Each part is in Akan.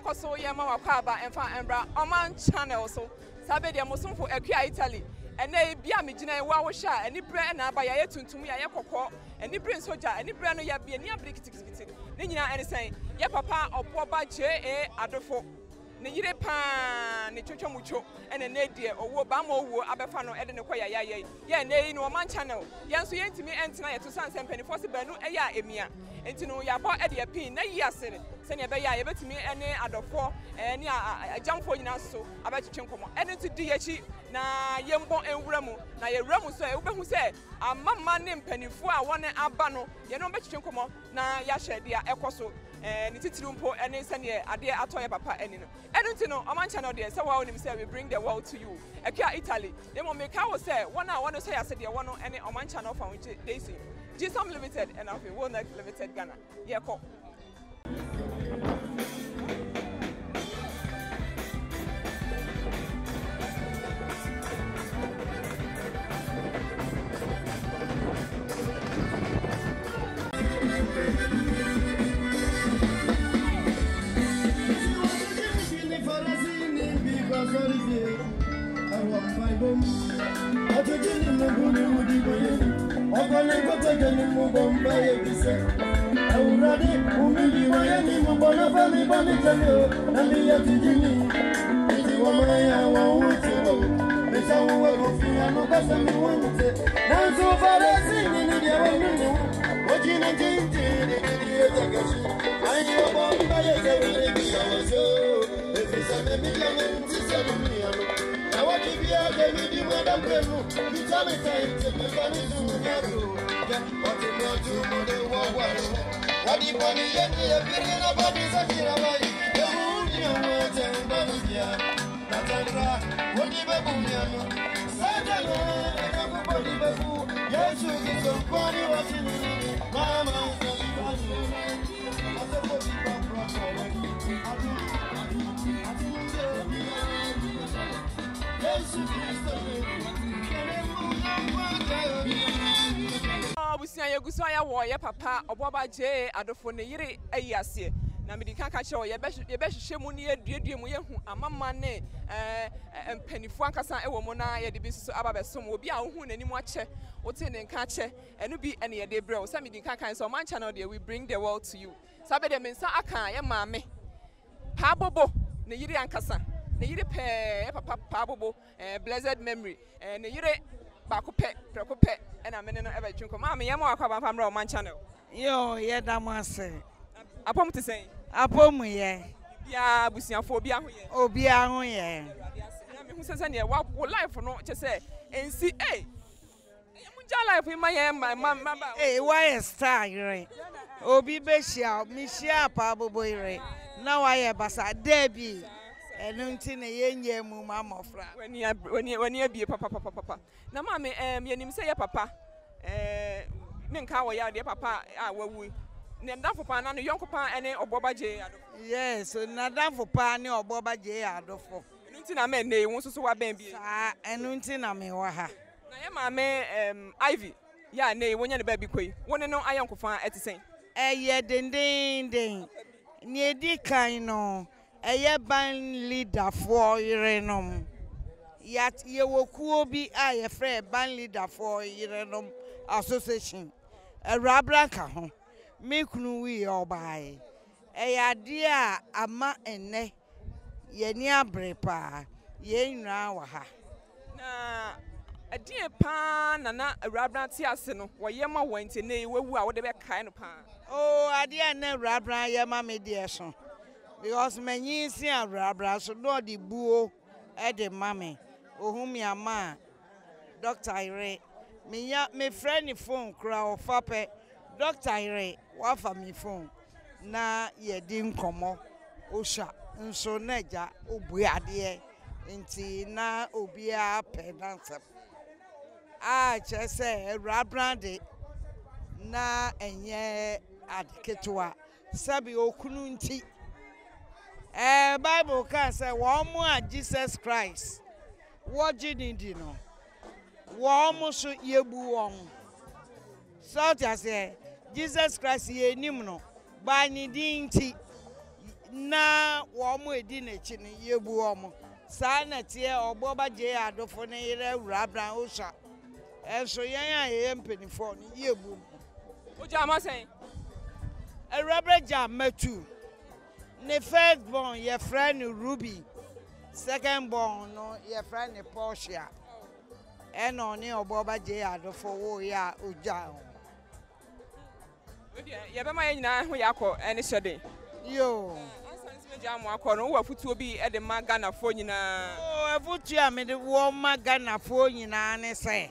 yekoso yema wakwaba emfa embra oman channel so sabe de mosomfo akua Italy ene bia megina wa wo hya eni bre na aba ya tuntum ya yekokọ eni bre soja eni bre no ya bia ni abrikitikiti ne nyina ene sen ye papa oboba JA Adofo ne yire pa ne twotwo mucho ene ne die owo ba ma owo abefa no ede ne koya ye ne no man channel ye nso ye ntimi entina ye to sanse mpanifo se banu eya emia enti no ya bo ede pin na yi asere se ne be ya ye betimi ene Adofo ne ajamfo nyina so abetwetwe nkomo ene to di yechi na ye mbon enwura mu na ye wura mu so e wo behu se amamma ne mpanifo a wone aba no ye no betwetwe nkomo na ya hye dia ekoso ni titiri mpo ene se ne ade atoye papa ene no enu no oman channel de say wa onim say we bring the world to you akua Italy dem mo make how say one a one say ya say de one ene oman channel found dey see GSOM Limited and of World Next Limited Ghana yeah ko Gusaya wo ye papa oboba JA Adofo ne yire ayase na medika ka che wo ye be hwehwe mu ne aduadua mu ye hu amamma ne mpanifo ankasa ewo mu na ye de bi so aba besom obi a wo hu nani mu ache wo te ne nka che enu bi ene ye de bre wo sa medika kan so man channel de we bring the world to you sabe de mensa aka ye maame pa bobo ne yire ankasa ne yire pe papa pa bobo blessed memory ne yire bakope prekope ena mene no ebe twinko ma me yema akwa ba mra man channel yo ye damase apom te sen apom ye bia busiafo obi aho ye na me hu sese ne wa life no che se ensi munja life ma ye ma why star ire obi be shia mi shia pa bobo ire na wa ye basa debi enu nti ne yenye mu ma mofra wani abie papa na ma me yenim se ye papa me nka wo ya de papa a wawu ne ndafo pa na no yonko pa ene oboba JA Adofo yes na ndafo pa ne oboba JA Adofo enu nti na me ne wo so wa ben bie enu nti na me wa ha na ye ma me Ivy ya ne wonya ne ba bi koi woni no ayonko fa etisen eye dendenden ni edi kan no eye ban leader for irenom yat ye wokuo bi a ye frɛ ban leader for irenom association Rabra ka ho me kunu wi obae ade a ama enne ye ni abrepa ye nwura wa ha na adie pa na Rabra ti ase no wo ye ma wanti ne wewu a wo de be kai no pa ade na Rabra ye ma me de so because many see a Rabra so no the buo e de mame ohumi ama Dr. Ire me friend phone kra ofape Dr. Ire wa fa me phone na ye di nkomo osha nso naja obu ade nti na obi a pedance chese Rabra de na enye adketua sabi okunu nti Bible can say one more Jesus Christ. What you need no. One more so yebu won. So to say Jesus Christ ye nim no. Ba ni dinti na wo omo edi na chi ni yebu omo saa na tie oboba je adofo ne yere wurabran osha enso yan a ye mpenifo ni yebu oja amasen wurabra jam metu ne first born your friend Ruby second born no your friend Portia and on oboba je adofo wo ya oja ye be ma nyina ho yakọ ene hyede yo jamu akọrọ wo afutuo bi e de ma Ghana fo nyina afutuo a me de wo ma Ghana fo nyina ne se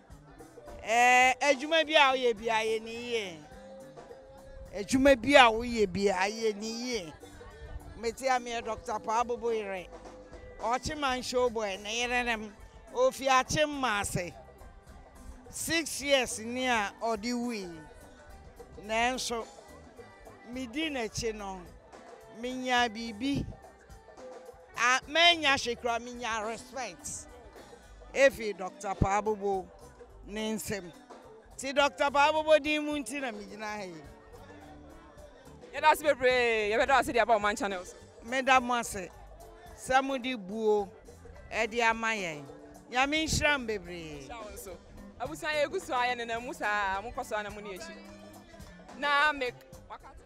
ejuma bi a wo ye bi aye ni ye ejuma bi a wo ye bi aye ni ye meti a me Dr. Paabobo ire Ochiman show boy na yerem ofi achimma ase 6 years ni a odi wi nanso midi na chi no minya bibi a menya shekra minya respect efi Dr. Paabobo nensem ti Dr. Paabobo di munti na migina he ye da se bebre ye be da se dia ba man channels me da mo ase samudi buo e di amaye ya mi nhram bebre so abusan ye gusu aye ne na musa amukoso na mu ne echi na make wakati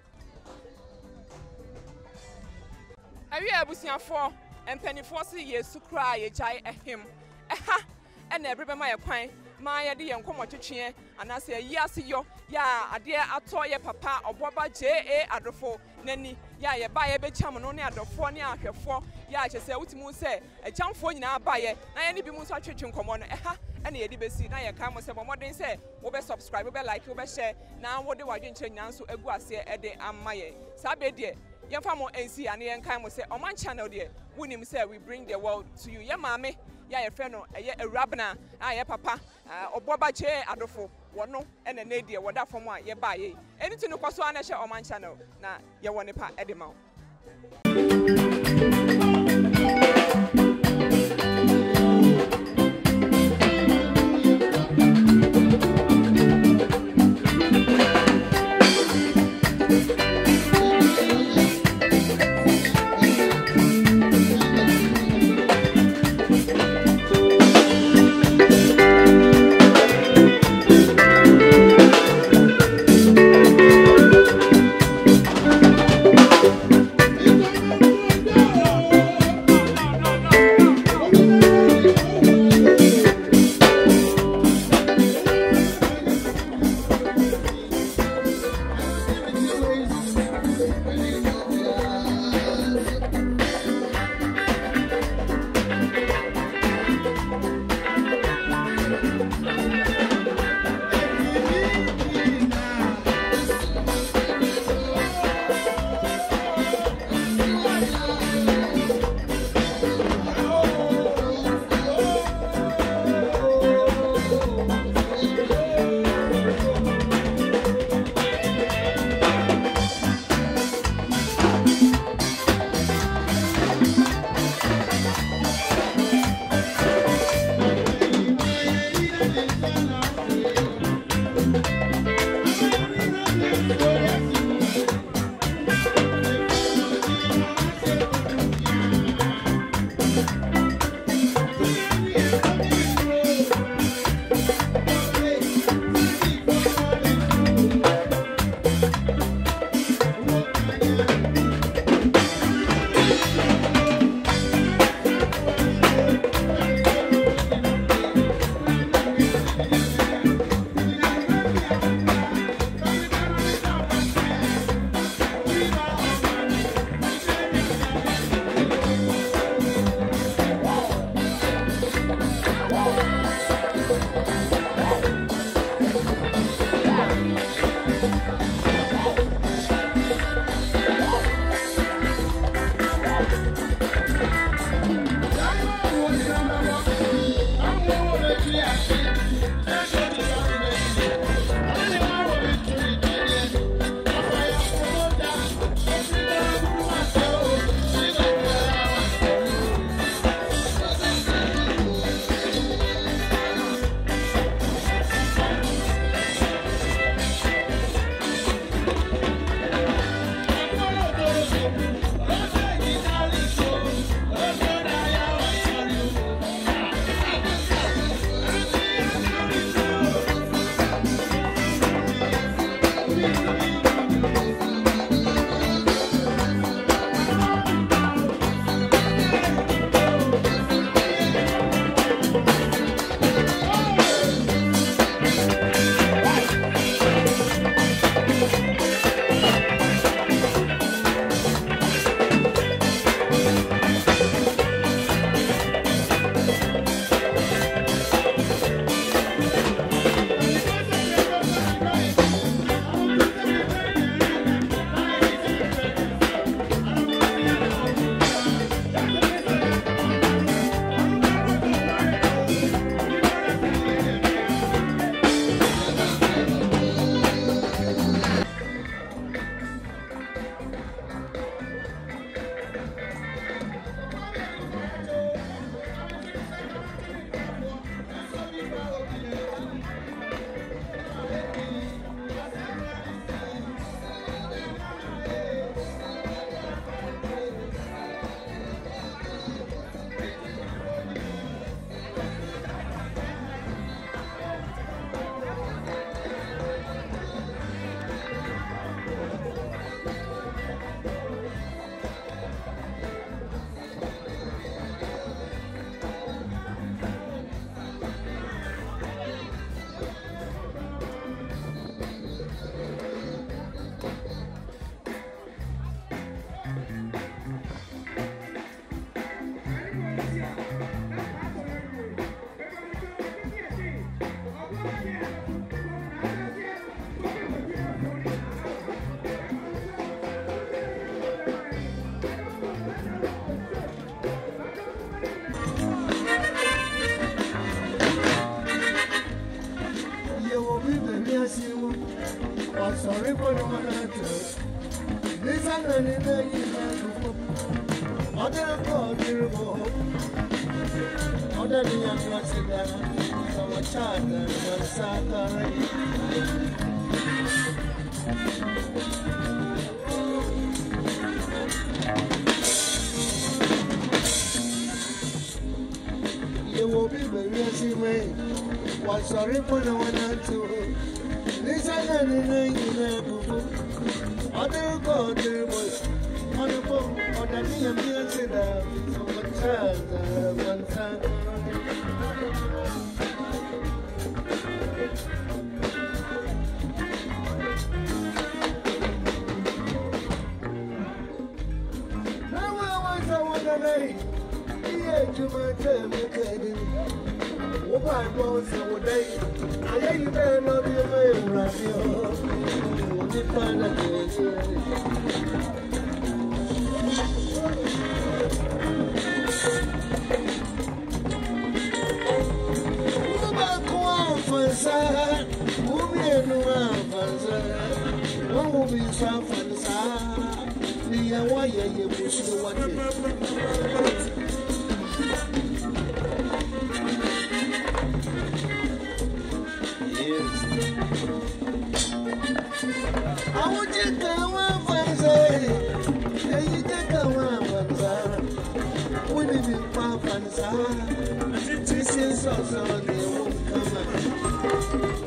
awi abusiafo empanifo se Yesu kra ye jai ehem eha ena ebrebe ma ye kwan ma ye de ye nkomotwetwe anase yi ase yo ya ade ato ye papa oboba JA adofo nani ya ye ba ye be cham no ne adofo ne ahwefo ya chese wutimu se echamfo nyina ba ye na ye ne bi mu so atwetwe nkomo no eha ena ye di besi na ye ka mo se bomodin se wo be subscribe wo be like wo be share na wo de wadwenche nyina so egu ase e de amaye sa be de yemfa mo NC ane yenkan mo se Oman channel de wunim say we bring the world to you ye maame ya ye frɛ no eye Awurabna ye papa oboba che adofo wono ene na die woda fom a ye ba ye eni tu no kwaso ana hye Oman channel na ye wone pa edema You will be very easy. What's sorry for no one to listen and other God, on the phone, on the music, one time. Now I want to know. You might tell me, what I want so day. I ain't there, not the way around you. What you find again? What will be some fun? Why you push the water? I want you to come on, and you can come on, when it is Papa and Sarah, this is also the won't come out.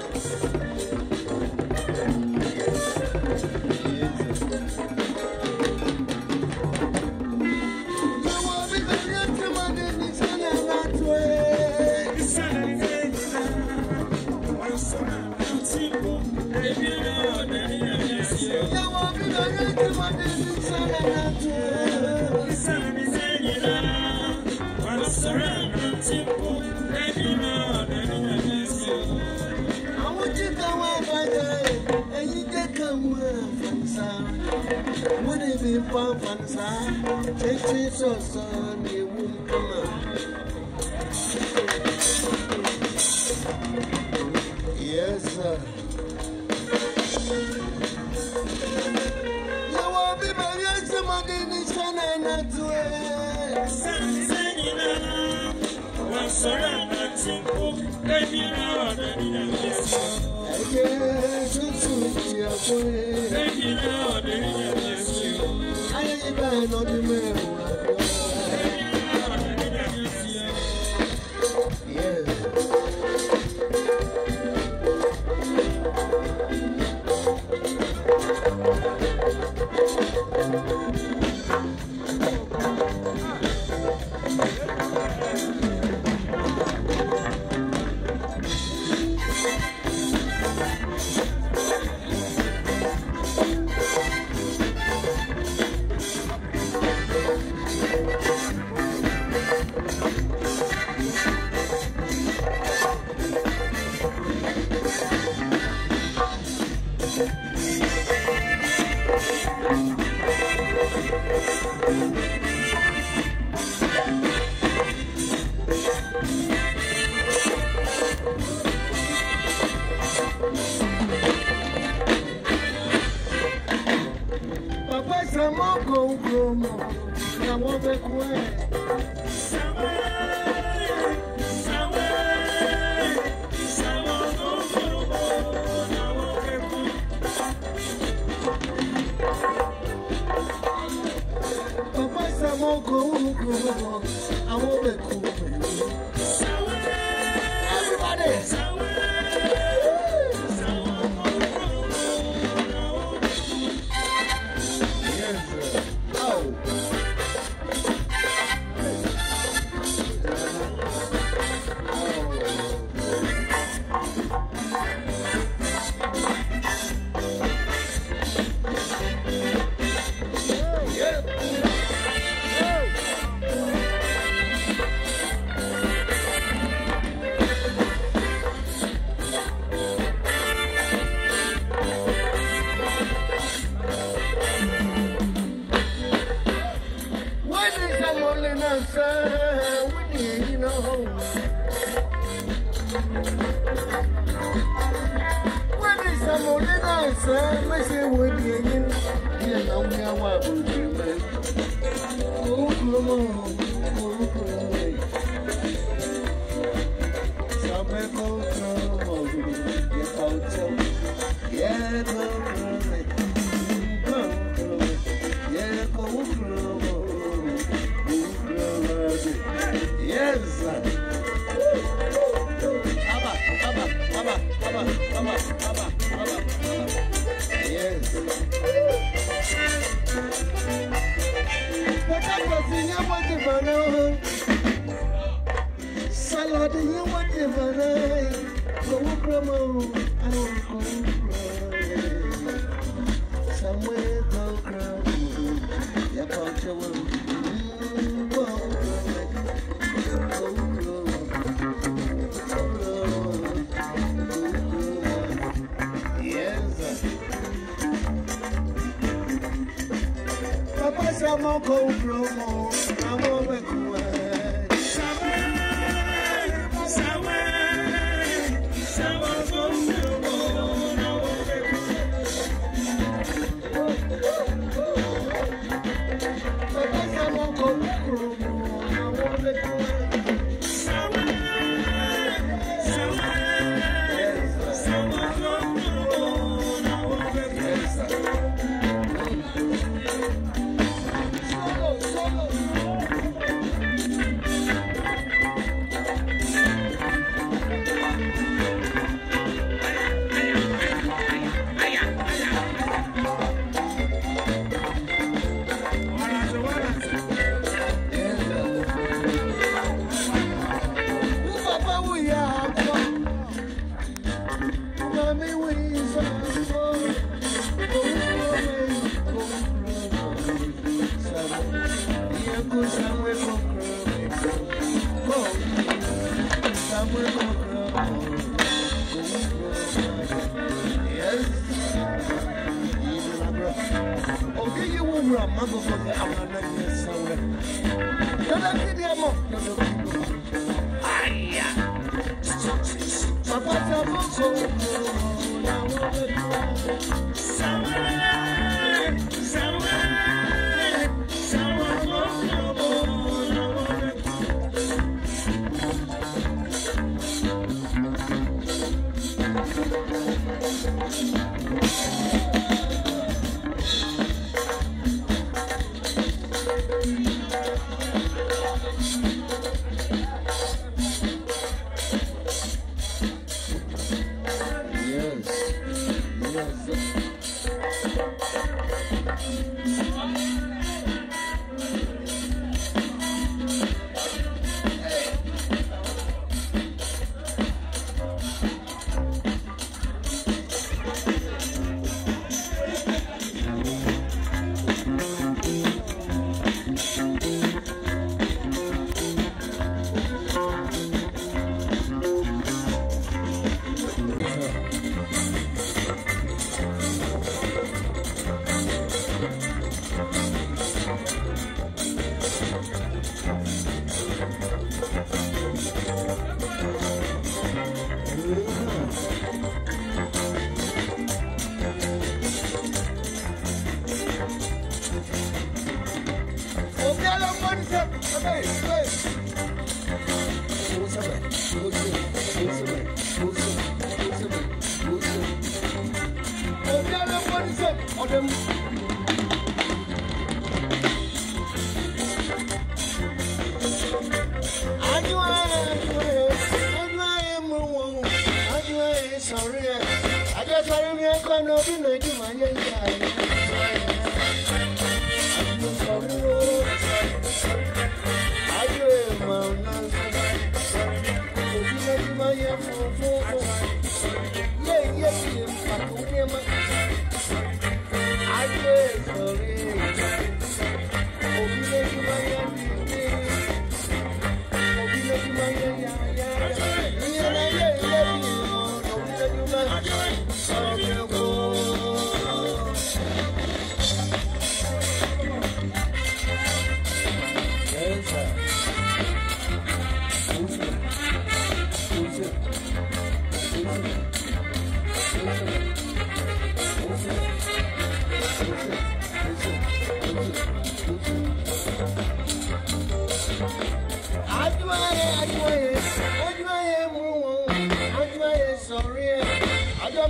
Yes, sir. You will be married to my son and not to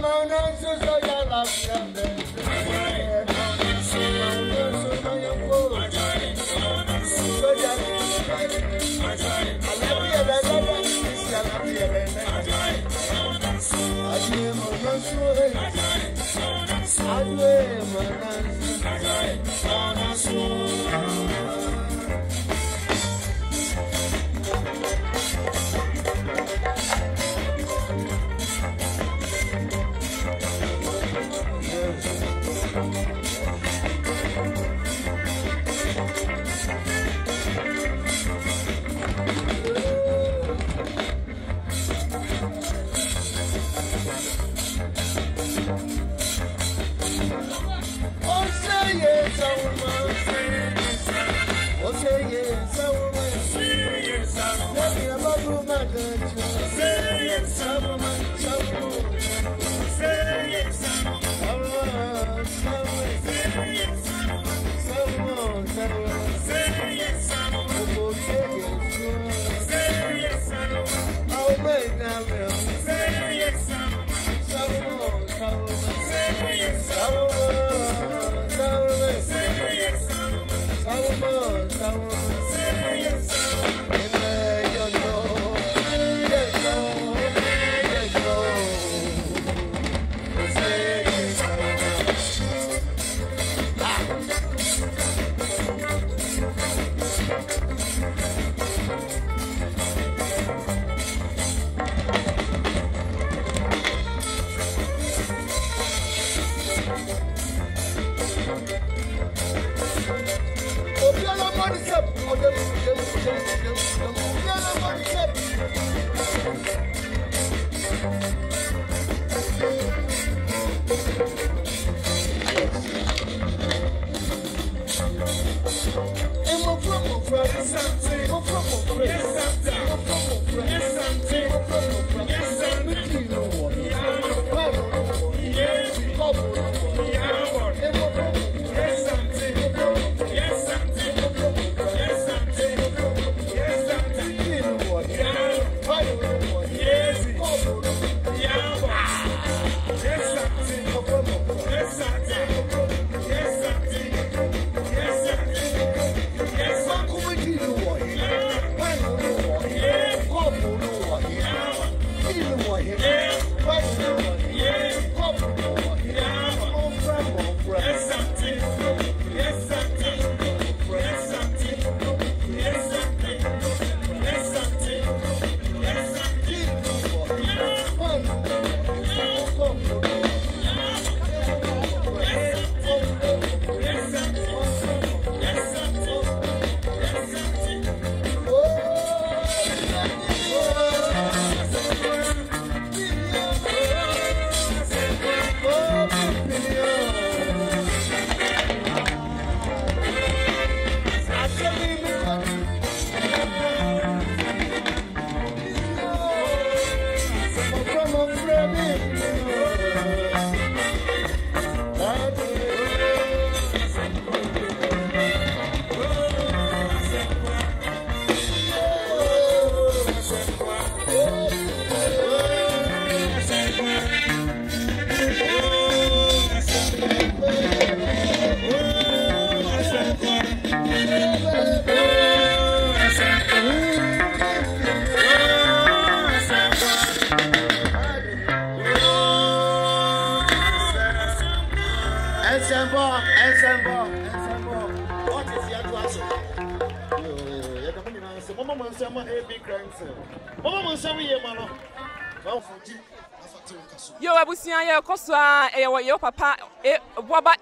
Yo abusia ye kosoa ye papa boba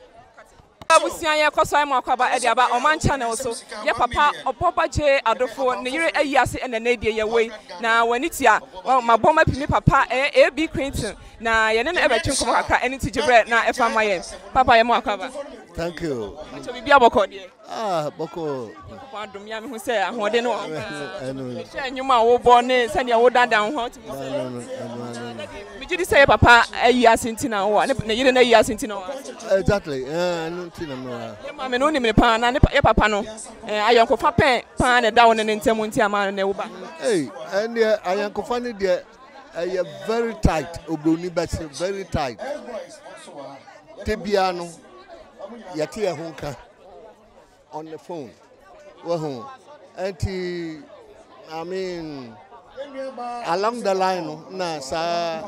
abusia ye kosoa mo akwaba e dia ba oman channel so ye papa opopa je adofo ne yire ayiase ene na die ye we na wanitia maboma pimi papa AB Quinton na ye ne na ebetwe nkomo kaka eni tijibre na efa maye papa ye mo akwaba. Thank you. So bibia boko die. Boko. Papa dum ya me hu se ahode no. Se anyuma wo bo ne se ne wo dandan ho. Me judi say papa ayi asentina wo ne yire na ayi asentina wo. Exactly. No tinna no. Ye ma me no ni me pa na ye papa no. Ayonkofa pen pa na da wo ne ntemu nti ama na wo ba. Ayonkofa ne de very tight. Obroni besi very tight. Tebiano yati ehunka on the phone. Wahu. Anti I mean along the line na sa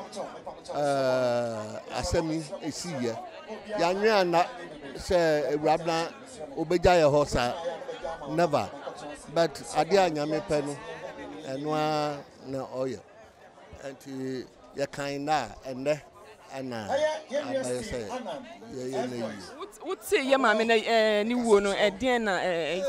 asemi esiye. Yanwe na say Rabna obeja ye hosa never. But adia nyame pe no enwa na oye. Anti ya kinda ende ana say what say your mama ni wo no eden na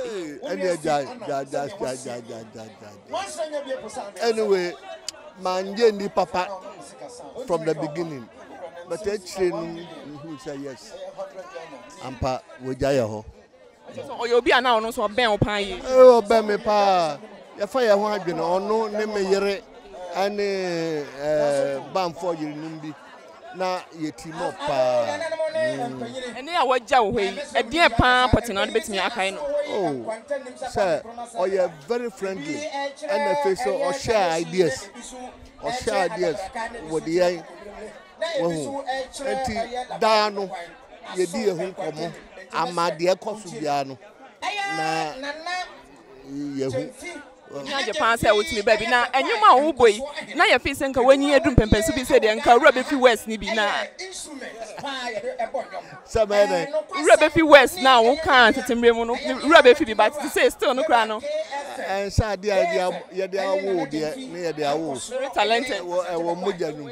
anyway man ni papa from the beginning but actually who say yes ampa we jaya ho so you be ana ono so ben opan yi ben me pa ya fa ya ho adwene ono ne me yere ane banfo yiri numbi na yetimo pa ene ya wagya wo yi eden pa potina de betimi akai no oh sir oh you very friendly and the face or share ideas with the eye enti daano yedi ehun komo amade ekoso biano na yehu na Japan say with me baby na enyuma wo boy na ya fi senka wanyi edum pempensu bi say de nka wura be fi west ni bi na samene wura be fi west na wo kan tetemre mu no wura be fi bi but to say still no kra no and sa dia ye dia wo dia na ye dia wo talented wo mojanu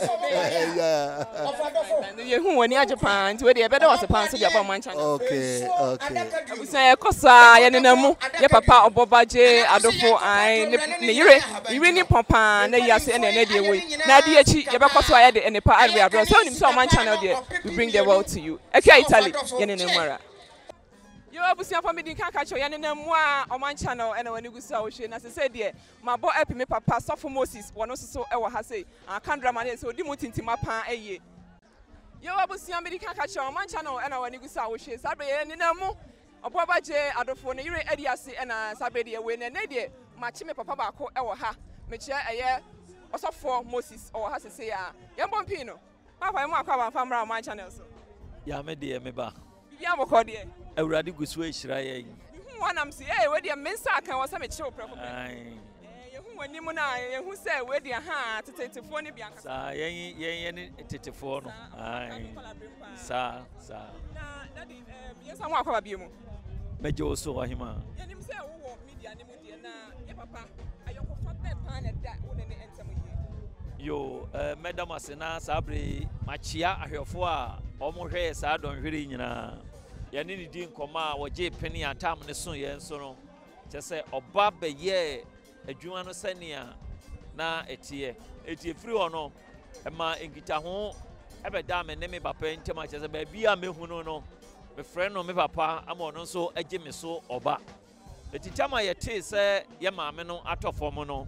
yeah ye hu wani Japan nti we de be da was pan so dia ba man channel okay abusa ye kosa ye nenamu ye papa obobaje adofo ai ne yire ni papa na yase ene na de we na de achi ye be koso aye de ene pa arwe abro so nim so man channel there we bring the world to you ekya Italy ye nenamara yo abusia family kan ka cho ye nenamu a o man channel ene wani gusa wo hwe na se de mabo epi me papa Sofo Moses wono so e wo ha sei aka drama na se odi mu tintima pa eye yo abusia me kan ka cho o man channel ene wani gusa wo hwe sabe ye nenamu Obobaje adofo ne yire ediase na sabede we ne de machi me papa ba ko e wo ha me che eye Osofo Moses o ha sese ya yembo mpi no papa mu akwa ba famra man channel so ya me de me ba bia boko de awurade gusu ehira yen hu wanam se we de mensa kan wo se me che wo preko ye hu wani mu na ye hu se we de ha tetetefo ne bia nka sa yen ne tetefo no ai sa na daddy yesa mu akwa ba bia mu mejo so wahima yenim se wo media ne mu de na ye papa ayoko fa be pan na da wo ne ensem yi yo madam asena sabre machia ahwefo a omohwe sa donhwere nyina ye ne di nkoma wo je peni atam ne so ye nso no chese oba be ye adwuma no sania na etie firi ono ma engita ho ebe da me ne me papa ntema chese ba bia mehunu no me friend no me papa ama no so age me so oba etitama ye te se ye maame no atofom no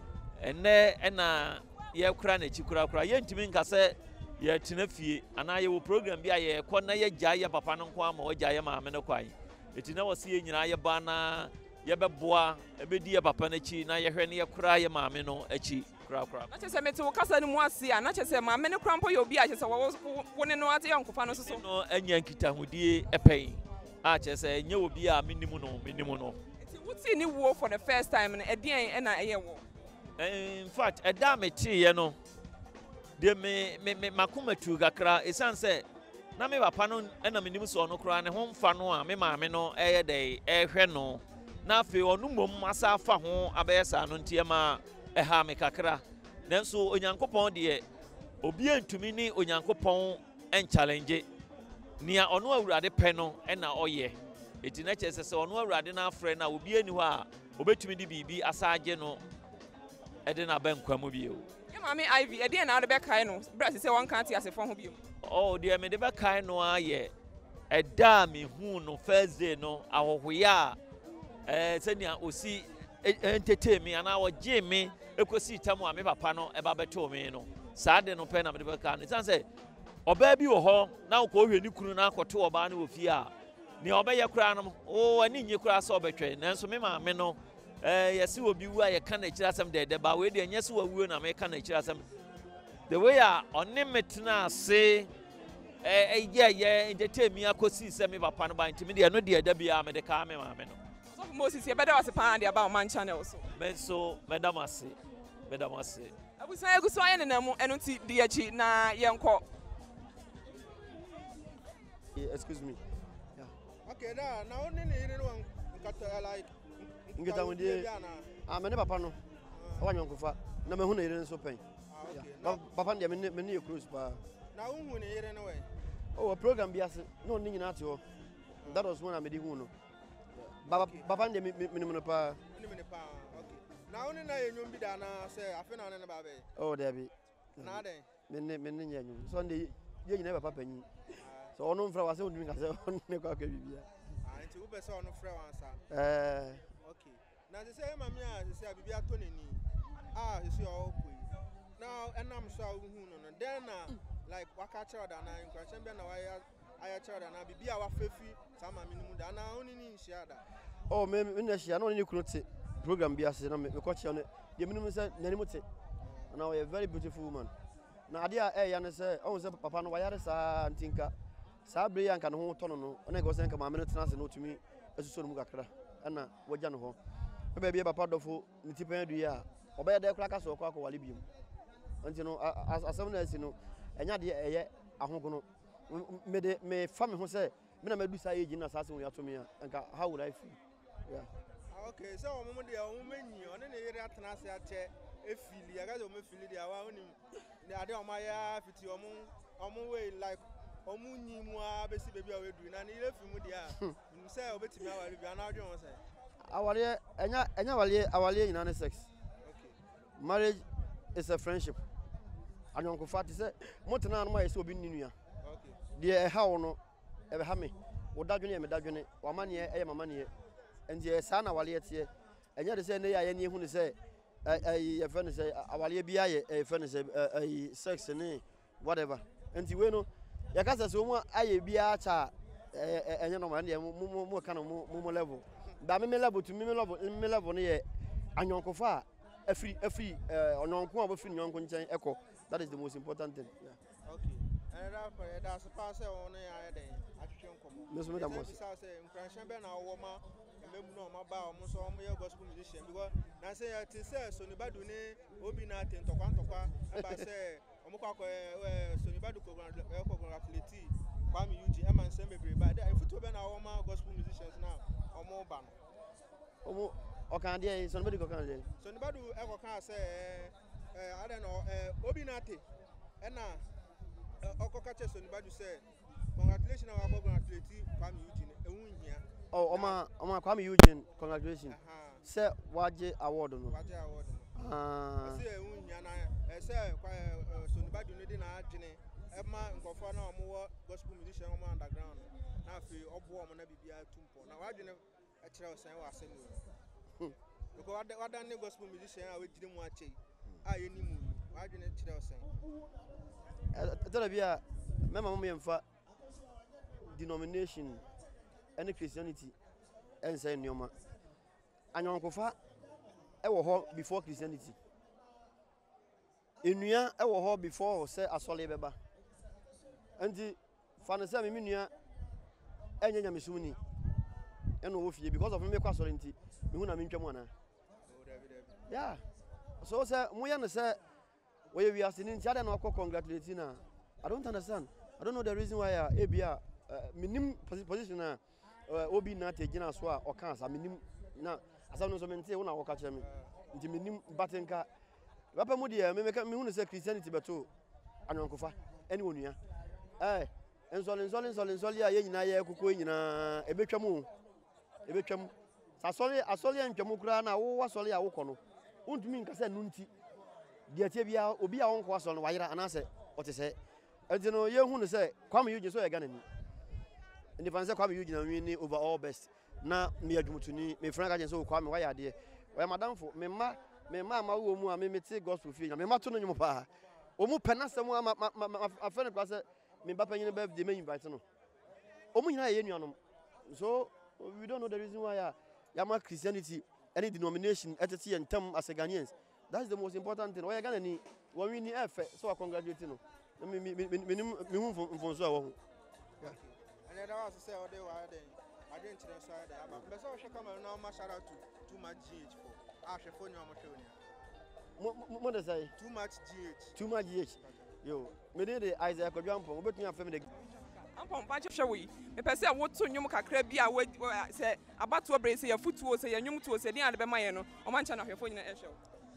ena ye kura na chikura ye ntimi nka se ye tena fie ana ye wo program bia ye kɔ na ye gya ye papa no nko ama wo gya ye maame no kwan etina wo se ye nyina ye ba na ye beboa ebedi ye papa na chi na ye hwɛ ne ye kura ye maame no achi kura na chese mete wo kasa ni mu ase a na chese maame ne krampo ye obi a chese wo ne no ate ye nkofa no so no anya nkitahudie epɛn a chese nye obi a menimu no enti wuti ni wo for the first time na edien na eye wo in fact eda me tie ye no de me makoma tu gakra esan se na me papa no na menimu so no kra ne ho mfa no a me maame no eye dey ehwe no na afi onu mom masa afa ho abeyesa no ntiema eha me kakra nanso onyankopon de obi antumi ni onyankopon en challenge nia ono awurade pɛ no na ɔyɛ eti na kyerɛ sɛ ono awurade na afrɛ na obi ani hɔ a obetumi di bibi asaaje no ɛde na bankwamu bio ye maame Ivy ɛde na ɔde bɛkae no bra sɛ wɔn kan te asefo ho bio oh de me de bɛkae no ayɛ ɛda me hu no first day no ahohoya sɛnia osi entete me ana wɔgye me ekosi tamu a me papa no eba beto me no saa de no pɛ na me de bɛka no san sɛ ɔbaa bi wɔ hɔ na wo kɔ hwɛ ni kunu na akɔto ɔbaa no wɔ fie a ne ɔbɛyɛ kura no o ani nye kura sɛ ɔbɛtwɛ nanso me maame no Yes, will be where you can some day, the Bawe, and yes, we will not make some. The way I on Nimitna say, yeah, entertain me. I could see some of a panaba intermediate, no dear, Debbie, I'm the Carmen. So Moses, you better was a pandy about man channels. Men so, Madame Massey. I was saying, I was saying, and I don't see the H na young court. Excuse me. Okay, now only anyone got like. Get down with you. I'm a papa no. I want you to no me hunde so pain. Papa dia me cruise pa. Now who here anyway? Oh, a program be as no ning na to. That was when I made you. Papa dia minimum pa. Okay. Now only na you be dana say I feel na babe. Oh, there be. Na den. Men you. Sunday you never papa ni. So no fra was doing as on ne kwa ke bibia. Anti wo be say ono fra wansa. Okay. Now they say mama say bibia to ni. You see all koi. Now and I'm so who no then like waka child and I question be na why child and I bibia wa fefi sama minimum da na oni ni share da. Oh me na share no ni kunote program bi ase na me ko che no the minimum say nani mote. Now a very beautiful woman. Na ade a ya ne say o say papa no wayare sa antinka. Sa bre yanka no ho tono no na go say nka ma me no tena se no tumi asuso no mu kakra na wogya no ho. Be bia papa dofo ni tipan du ya obey de kura ka so ko wale biom. Anti no asam na asi no enya de eye ahogo no me fa me ho say me na madu sa age na sa se wo yato me nka how would I feel? Yeah. Okay, so omo de omo menyi one ne yere atena se ache efili aga de omo fili de awa onim de ade omo ya fiti omo way like omo nyi mu a besi bebi a wedu na ne yere fi mu de a nim say obetimi awale bi ana odwe won say awale enya awale nyina ne sex. Okay. Marriage is a friendship. Anyonko fati say motena no ma yesi obi ninu ya. Okay. De ha wo no e be ha me wo dadwene e me dadwene wa mane e mama ne enti sa na awale tie enya de say ne ya ye ne hu ne say ye friend say awale bia ye friend say sex ne whatever enti we no ya ka say so mu aye bia cha enya no ma ne mu ka no mu level da me level to me level ne ye anyonko fa afri ononko a bo firi nyonko nchen eko. That is the most important thing. Yeah. Okay. And that's a pass on ya den atwetwe nkomo. Meso me da mo. Say nkranhye be na wo ma ememu no ma ba o so mo ye gospel musician because na say ya ti say Sonibadu ne obi na ten tokwa e ba say omo kwa Sonibadu congratulate Kwame UG e man say bebre ba dey futu be na wo ma gospel musicians now omo ba no. Omo o kan dey Sonibadu ko kan dey. Sonibadu e ko kan say I don't know obi na te e na okoka che Sonibadu say congratulations our congratulate Kwame UG ne ehunhia. Oh, Oma Kwame Eugene, congratulations. Say waje award no. Waje award no. Say ehunhia na say Sonibadu ne dey na agene e ma nkofo na omo gospel musician omo underground na afi obo omo na bibia tumpo na waje ne e kire osan wa asemi because wadan ne gospel musician a we gire mu ache a ye ni mu waje ne kire osan tell bia mema mo yemfa denomination any Christianity and say nyoma anyonkofa e wo ho before Christianity enua e wo ho before say asole beba anti fana say me nua enya mesumuni eno wo fie because of me kwa asole nti me hu na me ntwam ana yeah so say mo ya no say we are sitting nti ade na congratulate na I don't understand. I don't know the reason why ABA minim position na obi na te gina so a o kan sa minim na asam no so mente wona wo ka kire me nti minim batenka papa mu de me hu say Christianity beto anonkofa ene onua ensole ya nyina ye kokko nyina ebetwam asole antwam kura na wo wasole ya wo kono untumi nkasa nunti de tie bia obi a wonko asole no wayira anase otese enti no ye hu no say Kwame Eugene so ye Ghana ni ndi fan say Kwame Eugene win over all best na me adwumtuni me friend ka so Kwame wa yade we madam fo me ma ma wo mu a me mete gospel fee me ma to no nyum pa o mu penasem a friend kwa say me ba panyin ba de me invite no o mu nyina ye nuanom so we don't know the reason why ya ma Christianity any denomination etete and term as a Ghanaians. That's the most important thing. Why Ghana ni when we need effort, so I congratulate you. Me move so. And then I was say all day I didn't know so but so she come now shout out to too much GH for. I should phone you am What does say? Too much GH. Too much GH. Yo, me dey Isaac Odwampo, obetumi afem de Ampon pa hwehwe we. Me pese woto nwum kakra bi a se abato bre se ya futuo se ya nwum tuo se dia de be maye no. O mancha na hwefo nyina ehwe.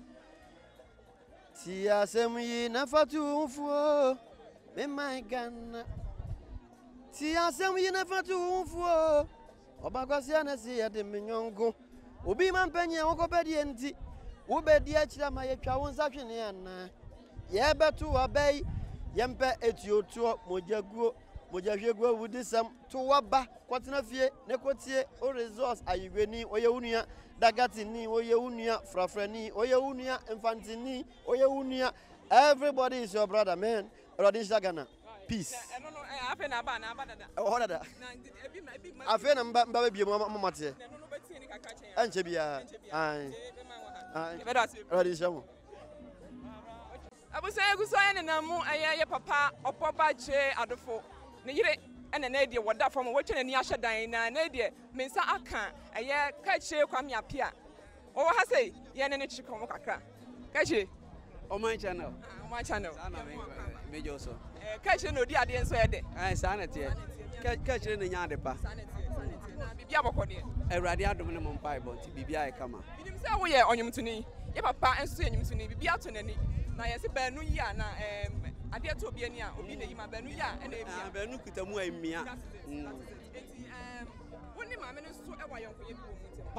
Ti asem yi na fatu mfuo. Me my Ghana. Ti asem yi na fatu mfuo. Obakwasi anasi ya de menyonko. Obi mampanye wokopedi enti. Wo bedi akira ma yetwa won sahwene ana. Ye betu obey yempe etiotuo mojaguo mojahwegua wudisam to waba kwatena fie ne kotie o resource ayigweni oyewunua dagatini oyewunua frafrani oyewunua infantini oyewunua everybody is your brother man Rodisha Ghana peace No afa na ba dada oh dada na afa na mba bie mamate no betie ni kaka chen anche bia ai Rodisha mo abusa egusoya ne namu ayeye papa opoba che adofo ne yire ene na die woda fam wo twene ni ahye dan na na die mensa aka eye kache kwame apia o ha sei ye ne chiko mo kakra kache Oman channel sana me joso kache no di ade enso ye de sana tie kache ne nya ade pa na bibia bokode Awurade adom ne mo mpai bo nti bibia e kama binim se wo ye onyumtuni ye papa enso ye onyumtuni bibia to nani na yesi banu yi na ade to obi ani a obi na yi ma banu yi a na ebia banu kutamu amia enti woni ma me no so e wa yonko ye bi wo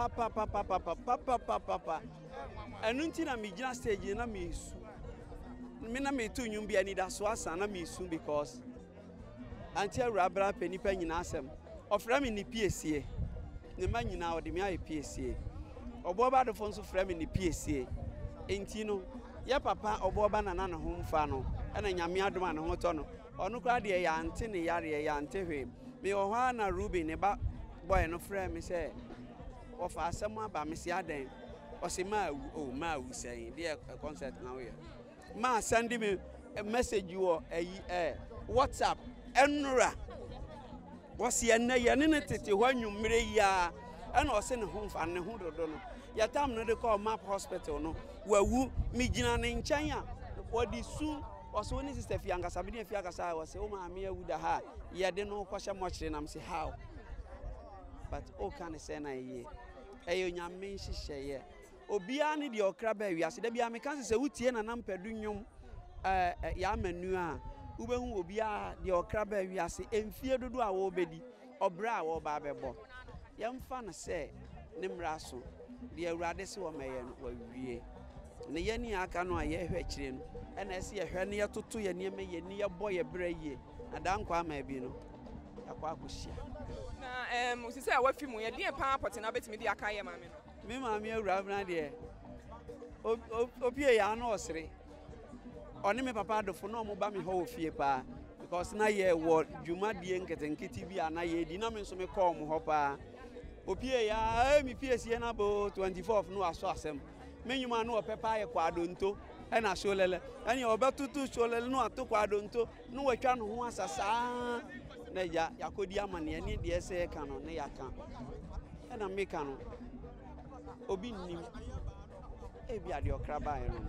papa anu nti na me gina stage na me su me na me to nyum bia ni da so asa na me su because anti Awurabra panipa nyina asem ofra me ni PSA ne ma nyina ode me aye PSA obo ba do fo nso fra me ni PSA enti no ya papa oboba na na ho mfa no ena nyame adom na ho to no onu kra de ya ante ne yare ya ante hwe me o ha na Ruby ne ba boy no frɛ me sɛ ofa asɛm aba me si adan o se ma wu sɛn de concert na wo ma send me a message wo WhatsApp enura wo se ena ye ne tete ho anwumre ya ena o se ne ho mfa ne ho dodo no ya tam no de call map hospital no wawu mi gina ne nkyɛn a wodi su oso ni sister fi ankasa bi ne fi ankasa wo se o ma me awu da ha ye de no kwahye mo kyere nam se how but o kan say na ye eyo nyame nhyehyeye obia ne de okra ba wiase da bia me kan se wutie na nampadu nwom ya manu a ubehu obia de okra ba wiase emfie dodo a wo bedi obra a wo ba bebo yemfa na se ne mra so de Awurade se wo meye no wawie ne ye ni aka no a ye hwe kire no ena ese ye hwe ne ye toto ye ne me ye ni ye bo ye bra ye adankwa ama bi no yakwa akohia na usise a wafi mu ye de pa apɔte na betimi de aka ye maame no me maame Awurabra de opie ya na osere oni me papa adofo na mo ba me ho ofie pa because na ye wo dwuma die nketenketi bi ana ye di na me nso me call mo ho pa opie ya mi PSA na bo 24 no aso asem menyuma na opepa ye kwado nto e na sholele eni obetutu sholele no ato kwado nto no watwa no ho asasa na ya yakodi amane ne de ese ka no ne yaka e na me ka no obi nnim e bia de okraba ye no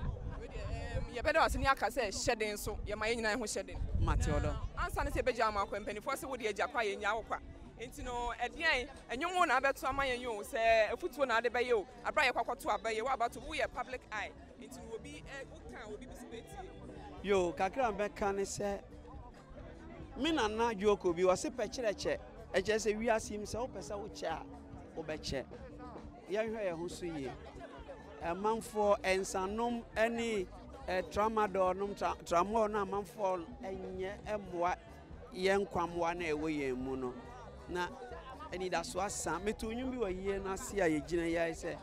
ye bede wase ni aka se hyeden so ye ma ye nyina ho hyeden Mateodo ansa ne se beja ma akwa mpanifo se wo de agya kwa ye nya wokwa enti no edian enwonwo na abeto amayen yo se afutuo na ade beye o abra ye kwakwato abaye wo abato wo ye public eye enti no obi ukan obi bisibeti yo kakra be kan se mi nana joko bi wase pechereche eche se wiasim se wo pesa wo che a wo be che ye hwe ye ho so ye manfo ensanom ani tramadol nom tramol na manfo enye emwa ye nkwamwa na ewo ye mu no na ani da so asa metunyu bi wa ye na se a ye gina ya se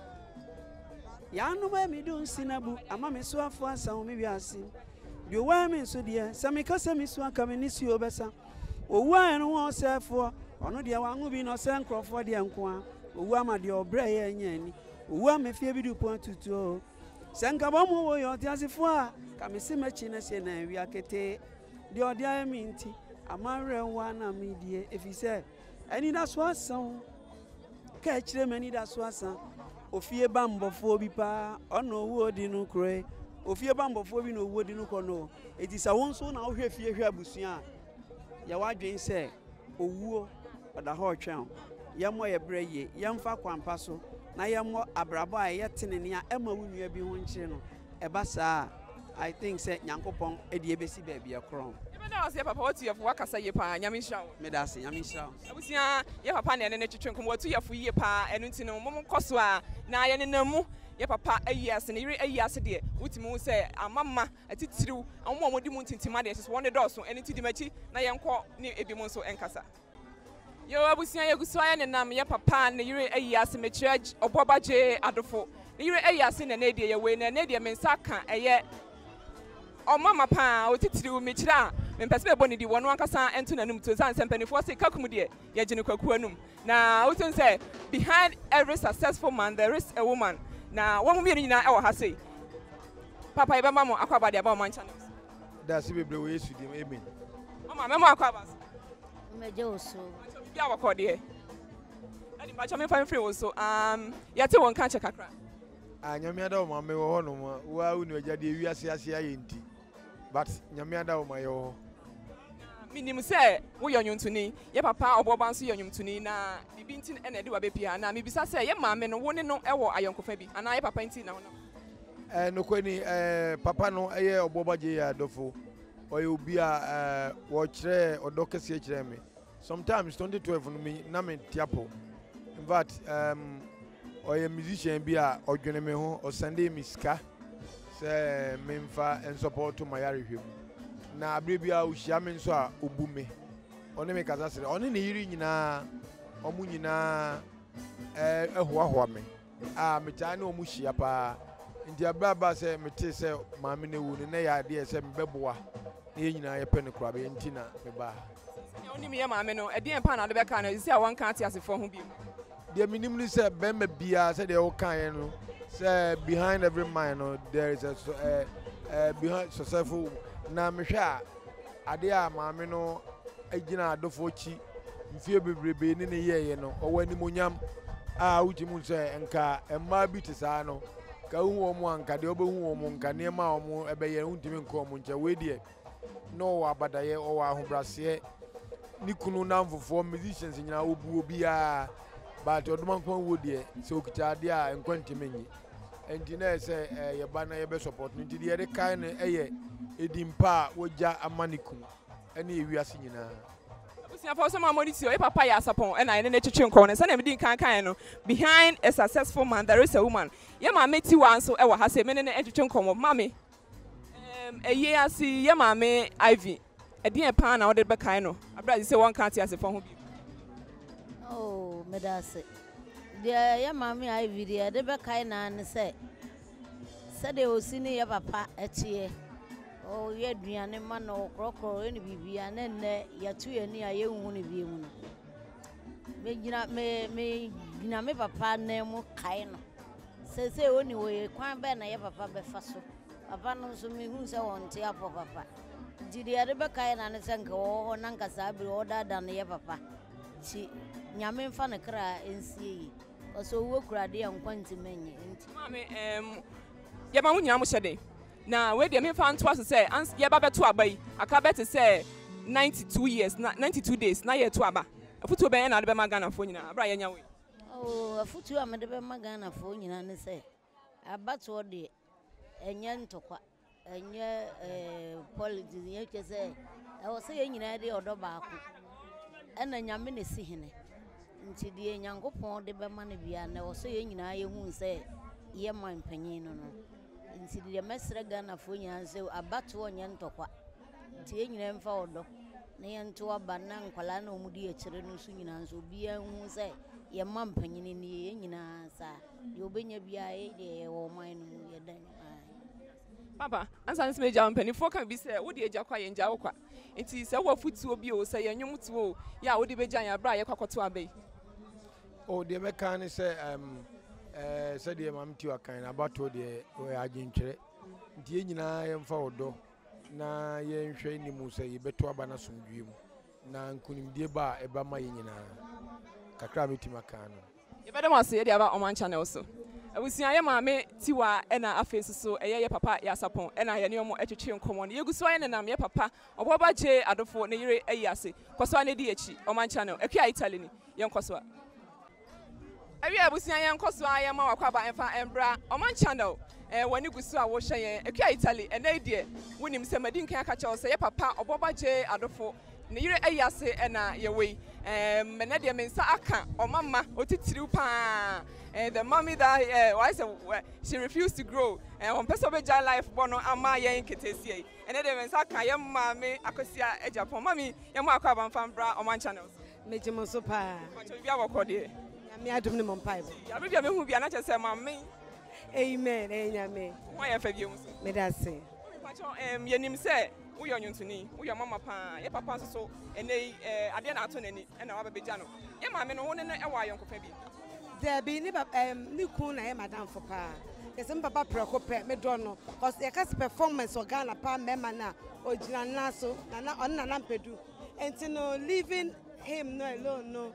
ya no ma mi dun sinabu ama me so afo asa o me wiase de wa me so de se me kasa me so aka me ni si obesa owu an no wo sefo ono de wa ngu bi no se nkrofo de nko a owu ama de obra ye nya ni owu me fie bi du point tutu senka ba mo wo yo tiasefo a ka me se machi na se na wi akete de odi aye mi nti amare wa na me die efise ani da so asan ka kire me ani da so asan ofie ba mbofo bi pa ono owu odi no kure ofie ba mbofo bi no owu odi no kono eti sa won so na wo hwe fie hwe abusua ya wadwen se owuo oda ho twɛn yɛmɔ yɛ brɛ ye yɛmfa kwampa so na yɛmɔ abrabɔ a yɛtene ne a ɛma wo nua bi ho nkyere no ɛba saa I think say Nyankopɔn edi ebesi baabi akron ebe na ɔsɛ papa watu yɛfo wakasa yɛ pa nyame nhyira wo medase nyame nhyira wo abusua yɛ papa ne ne twetwe nkom watu yɛfo yie pa ɛno nti no mom kɔso a na yɛ ne namu yɛ papa ayi ase ne yere ayi ase de wutimi wo sɛ amama atitiriw ɔmo ɔmo di mu ntintima de so wɔn de dɔɔso ɛno nti di machi na yɛnkɔ ne ebi mu nso ɛnkasa yo abusua yɛ gusu ayɛ ne nam yɛ papa ne yere ayi ase mekyerɛ ɔbɔba gye adofo ne yere ayi ase na ne de yɛ we na ne de me nsa ka ɛyɛ ɔmama pa otitiriw mekyerɛ a mempɛsɛ bɛbɔ ne di wɔn ankasa ɛnto nanum to san sɛmpanifoɔ sɛ kakum deɛ yɛgye ne kwakuo anum na wotun sɛ behind every successful man there is a woman na wɔn mu mmienu nyinaa ɛwɔ ha sei papa yɛbɛma mo akɔ aba de aba ɔman channels dasi bebree wɔ yesu dim amen mama mɛmo akɔ aba so mɛgye wo so bi a wɔkɔ deɛ ɛdi mbakyɛ memfa mfiri wo so yɛte wɔn ka kyɛ kakra nyame ada wo ma me wɔ hɔ no ma wo a wo ne agya de wiase ase ayɛ nti but nyame ada wo ma yɛ wɔ hɔ minim sɛ woyɛ ɔnwontoni yɛ papa ɔbɔba nso yɛ ɔnwontoni na bibi nti ɛna ɛde wabɛpia na mebisa sɛ yɛ maame no wo ne no ɛwɔ ayɔnkofa bi anaa yɛ papa nti na wonam nokwani papa no ɛyɛ ɔbɔba gye yɛ adɔfo ɔyɛ obi a wɔkyerɛ ɔdɔ kɛseɛ kyerɛ me sometimes 2012 no me na me tiapo in fact ɔyɛ musician bi a ɔdwene me ho ɔsande me sika sɛ memfa nsupporto ma yarehwɛ mu na abere bi a wohyia me nso a obu me ɔne me kasa sere ɔne ne yiri nyinaa ɔmo nyinaa ɛhoahoa me a metaa ne ɔmo hyia paa nti abraba sɛ mete sɛ maame no wu no na yɛ adeɛ sɛ mebɛboa na yɛ nyinaa yɛpɛ no korabɛ nti na mebaa wonim yɛ maame no ɛdeɛn pa na wode bɛka no ɛsɛ a wɔnka ate asefoɔ ho bio deɛ menim ne sɛ bɛrima biara sɛdeɛ wokaeɛ no sɛ behind every man no there is a behind successful na mehwɛ a adeɛ a maame no agyina adɔfoɔ akyi mfie bebrebe ne ne yɛɛyɛ no ɔwɔ animonyam a wogye mu sɛ nka mmaa bi te saa no ka wohu wɔ mu anka deɛ wobɛhu wɔ mu nka nneɛma a ɔmo ɛbɛyɛ wontumi nkɔ ɔmo nkyɛn wei deɛ na ɔwɔ abadaeɛ ɔwɔ ahobraseɛ ne kunu namfofoɔ musicians nyinaa wɔbu obiara but ɔdomankɔn wo deɛ sɛ okita adeɛ a nkwa ntimi nyi enti na sɛ yɛba na yɛbɛ support no nti deɛ yɛde kae no ɛyɛ edimpa a wɔgya ama ne kum ɛne ewiase nyinaa abusuafoɔ sɛ maamɔ ne tie ɔyɛ papa yɛ asapɔn ɛna ɛne ne twetwe nkɔm no sɛnea medi nkan kan no behind a successful man there is a woman yɛ maame ti wa nso ɛwɔ ha sɛ me ne ne twetwe nkɔm maame ɛyɛ ase yɛ maame Ivy ɛdeɛn paa na wɔde bɛkae no abra sɛ wɔnka ate asefoɔ ho bi medase deɛ yɛ maame Ivy deɛ de bɛkae na ne sɛ sɛdeɛ osi ne yɛ papa ɛteɛ ɔyɛ aduane ma na ɔkorɔkorɔ ɛne biribia ne nnɛ yɛto yɛni a yɛnhu ne bie mu no megyina me papa nan mu kae no sɛsɛ ɔni wɔyɛ kwan bɛɛ na yɛ papa bɛfa so papa no nso mehu sɛ wɔnte apɔ papa nti deɛ de bɛkae na ne sɛ nka wɔwɔ hɔ na nka saa bere ɔdaadaa ne yɛ papa nti nyame mfa ne kra ɛnsie yi ɔsɛ owuo kurade a nkwa ntimi enye nti maame yɛma mo nyinaa mo hyɛ den na we deɛ memfa nto ase sɛ yɛba bɛto aba yi aka bɛte sɛ 92 days na yɛto aba afotuo bɛn na ade bɛma Ghanafoɔ nyinaa abra yɛnya we afotuo a mede bɛma Ghanafoɔ nyinaa ne sɛ abatoɔ deɛ ɛnyɛ ntɔkwa ɛnyɛ politics yɛtwe sɛ ɛwɔ sɛ yɛn nyinaa de ɔdɔ baako ɛna nyame ne si hene nti deɛ Nyankopɔn de bɛma no bia na ɛwɔ sɛ yɛn nyinaa yɛhu sɛ yɛma mpanyin no no nti deɛ mɛsrɛ Ghanafoɔ nyinaa sɛ abatoɔ nyɛ ntɔkwa nti yɛn nyinaa mfa ɔdɔ na yɛnto aba na nkwalaa na ɔmu de akyerɛ no nso nyinaa nso obiara hu sɛ yɛma mpanyin no yɛn nyinaa saa deɛ obɛnya biara yɛdeɛ yɛwɔ ɔman no mu yɛda papa ansa nse meja mpanifoɔ kan bi sɛ wode agya kwa yɛngya wo kwa nti sɛ wo afutuo bi o sɛ yɛnwom tuo ya wode begya yɛ abra yɛ kwakɔto abai o de bɛka ne sɛ said the mam to a kind about to the way I jintre. The engine I am for do. Na yen hwe ni mu say beto aba na somdwem na nkunimdie ba eba ma yen nyina kakra metima kan no ye bede mo ase ye dia ba Oman channel so abusia ye maame tiwa ena afesu so ye papa ya sapon ena ye ne omo etwetwe nkomo ne yeguso ye nenam ye papa oboba je adofo ne yire ayi ase koso ane di echi Oman channel ekua Italy ni ye nkoso awi abusia ye nkoso aye ma wakwa ba emfa embra Oman channel wani gusu a wo hye ekua Italy ena die wonim se madin kan aka chewo se ye papa oboba je adofo ne yire ayi ase ena ye wei mena de mensa aka omama otitiriu pa the mommy that why say she refused to grow on person be jai life bono ama ye nketesie ene de mensa aka ye mama akosia e Japan mami ye mo akwa banfam bra Oman channels mejimo so pa acho bia bokode nyame adum ne mo pai ya bia me hu bia na chese mami amen nyame why ye fa bia mu so me da se acho yenim se wo yo nyuntuni wo yo mama pa ye papa so ene ade na ato nani na wa bebeja no ye mama no wo ne e wa yo nkofa bi there be ni kun na ye madam for pa yes papa preko pe me do no cause ye cast performance organa pa mema na ojina na so na on na mpedu enti no leaving him no alone no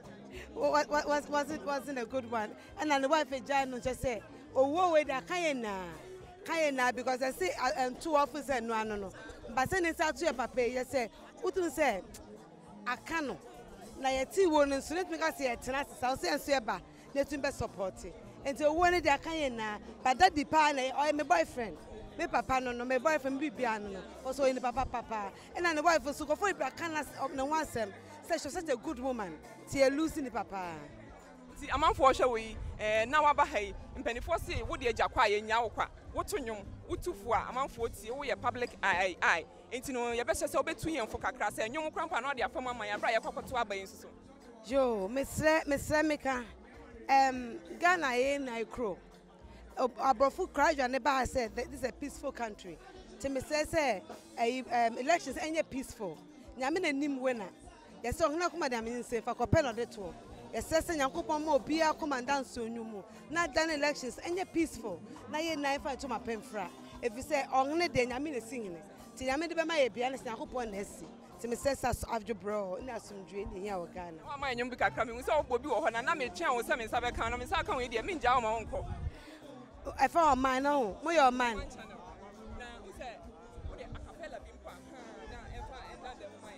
wasn't a good one and the wife no just say owo we da kayena because I say two officers no but say inside to your papa you say utu say akano na ye ti wo no so let me ka say etena say say enso e ba na tun be support enti owo ne da kayena but that the pa na or my boyfriend me papa no my boyfriend bibia no also in papa and the wife so go for ibra kana na one sem say she's such a good woman ti e lose ni papa ti amanfo hwe we na waba hai mpanifo se wo de agakwa ye nya wo kwa woto nwom wotufu a amanfo tie wo ye public ii enti no ye be se obetu yemfo kakra se nwom krampa na de afam aman ya bra ye kokoto abayin susu yo mesre meka Ghana ye na ikro abrofu crowd and ba said this is a peaceful country to me say elections enye peaceful nyame na nim winner yes so huna kuma da me say fa kopelo de to yes say nyankopon ma obi commandant so nyumu na dan elections enye peaceful na ye na fa to ma pemfra if you say onne de nyame na singine ti nyame de be ma ye bia na nyankopon na si ti me say sa afjo bro na sumdwe ni ya Ghana o ma nyum bi kakra me so obi wo ho na me twen wo se me sa be kan no me sa kan we de me nja wo ma wonko I found mine no mo your man na who say wo de acapella bi mpa na efa enda de mo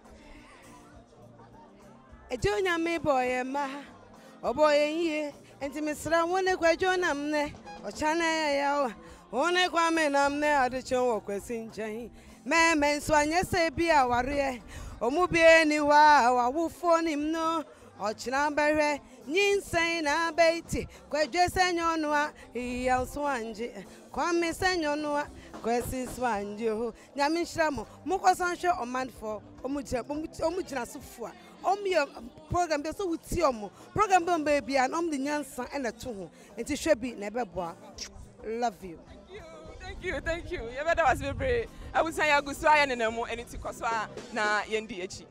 maye ejonya me boy ma oboy yie enti me sra wone kwajo nam ne o chana ya wone kwa me nam ne adechon wo kwasi nchen me nso anye se bia ware omu bie ni wa wufo nim no o china behwe nyinsen na beiti kwajo senyonu a iya so anje kwa me senyonu a kwasi so anje ho nyame hira mo mukosan hwe omanfo omujina sofo a program be so wuti omo program be baby and the nyansa and the to ho enti hwe bi na ebeboa love you thank you you better was be I will say ya gusu aya nenamo eniti koso na yendi echi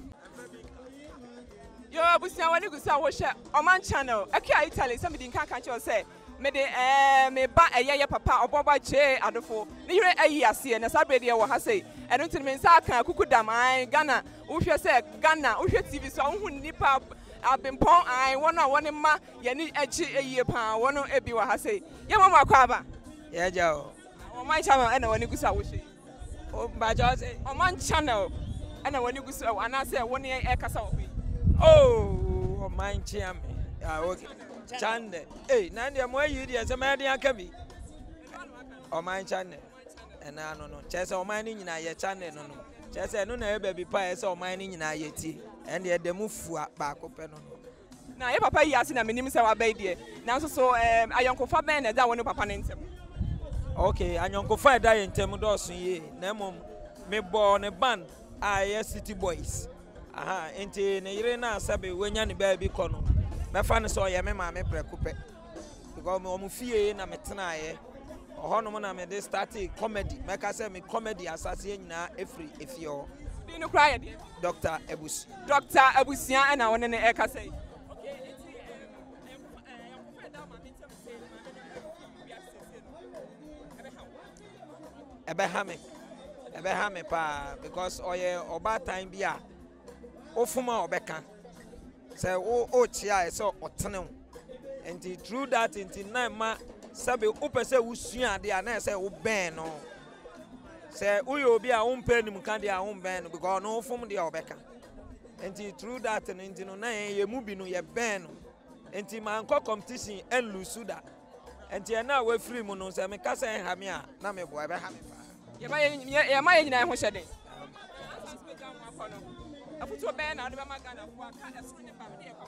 yo abusia wani gusu a wo hye Oman channel ekua Italy somebody kan che say me de me ba eye papa oboba je adofo ne yire ayi ase na sabre de wo ha sei eno tin me nsa kan kukudam an Ghana wo hwe say Ghana wo hwe TV so wo hu nipa abempon an wono a woni ma ye ni echi eyie pa wono ebi wo ha sei ye mama akwa aba ye jao Oman channel ena wani gusu a wo hye o ba jao say Oman channel ena wani gusu a ana say woni e kasa wo oh Oman channel okay channel na ndia mo ayi dia se ma dia akabi Oman channel ena no chese Oman ni nyina ye channel no chese no na e ba bi pa se Oman ni nyina ye ti en de demu fua ba ko pe no na ye papa yi ase na menim se wa ba die na so ayonkofa ben na da woni papa ne ntem okay ayonkofa da ye ntem do so ye na mom me bo ne band City Boys aha enti ne yire na asabe wenya ne ba bi ko no me fa ne so ye me ma me preko pe because me omu fie na me tena ye oho no na me de start comedy me ka say me comedy asase nyina efri efio bi no cry de Dr. Abusia na woni ne e ka say okay enti ɛbɛha me pa because ɔyɛ ɔbaatan bi a ofuma ɔbɛka sɛ o chia sɛ ɔtene wo nti through that nti na ma sɛbe wopɛ sɛ wosua ade a na sɛ wobɛn no sɛ woyɛ obi a wompɛ nim ka deɛ a wombɛn no because ɔno wofom deɛ ɔbɛka nti through that no nti no na yɛ mu bi no yɛbɛn no nti mankɔ competition ɛnlusu da nti ɛna a wafiri mu no sɛ meka sɛ ɛha me a na meboa ɛbɛha me paa yɛma yɛ nyinaa ho hyɛ den afutuo bɛyɛ na wode bɛma Ghanafoɔ aka ɛso ne ba ne yɛ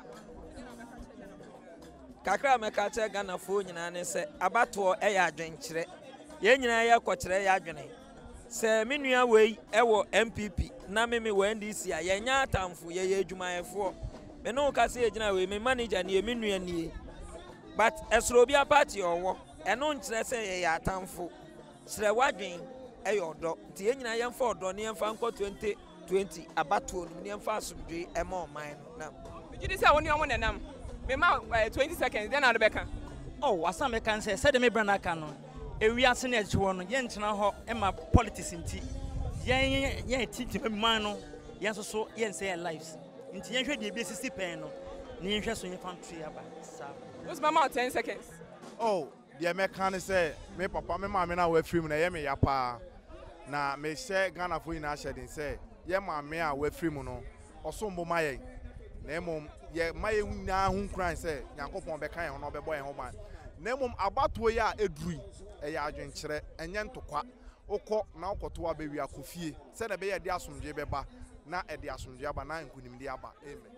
kakra mɛka kyerɛ Ghanafoɔ nyinaa ne sɛ abatoɔ ɛyɛ adwenkyerɛ yɛn nyinaa yɛ kɔkyerɛ yɛ adwene sɛ me nua wei ɛwɔ MPP na me wɔ NDC a yɛnya atamfo yɛyɛ adwumayɛfoɔ me ne wo ka sɛ yɛgyina wei me manager ne me nua nie but ɛsoro bi a party ɔwɔ ɛno nkyerɛ sɛ yɛyɛ atamfo kyerɛ wadwen ɛyɛ ɔdɔ nti yɛn nyinaa yɛmfa ɔdɔ ne yɛmfa nkɔ 2020 abatoɔ no ne yɛmfa asomdwe ɛma ɔman no na megye di sɛ wo ne ɔmo nenam mema 20 seconds then ade bɛka oh asa me kan say de me brana aka no ewiase na echiwo no ye nkyena ho e ma politics nti ye titi man no ye so ye nse lives nti ye hwe de bi sisi pen no ne ye hwe so ye fantry aba sa what's my mouth 10 seconds oh the me kan say me papa me ma me na wa free mu na ye me ya pa na me share Ghana for ina share den say ye ma me a wa free mu no osombo maye na emom ye maye nyina hu nkran say Nyankopon be kan ho no be boy ho man na emom abatoɔ ya eduri ɛyɛ adwenkyerɛ enye ntokwa okɔ na okoto abewi akofie sɛ na be ye de asomdwe beba na e de asomdwe aba na nkunim de aba amen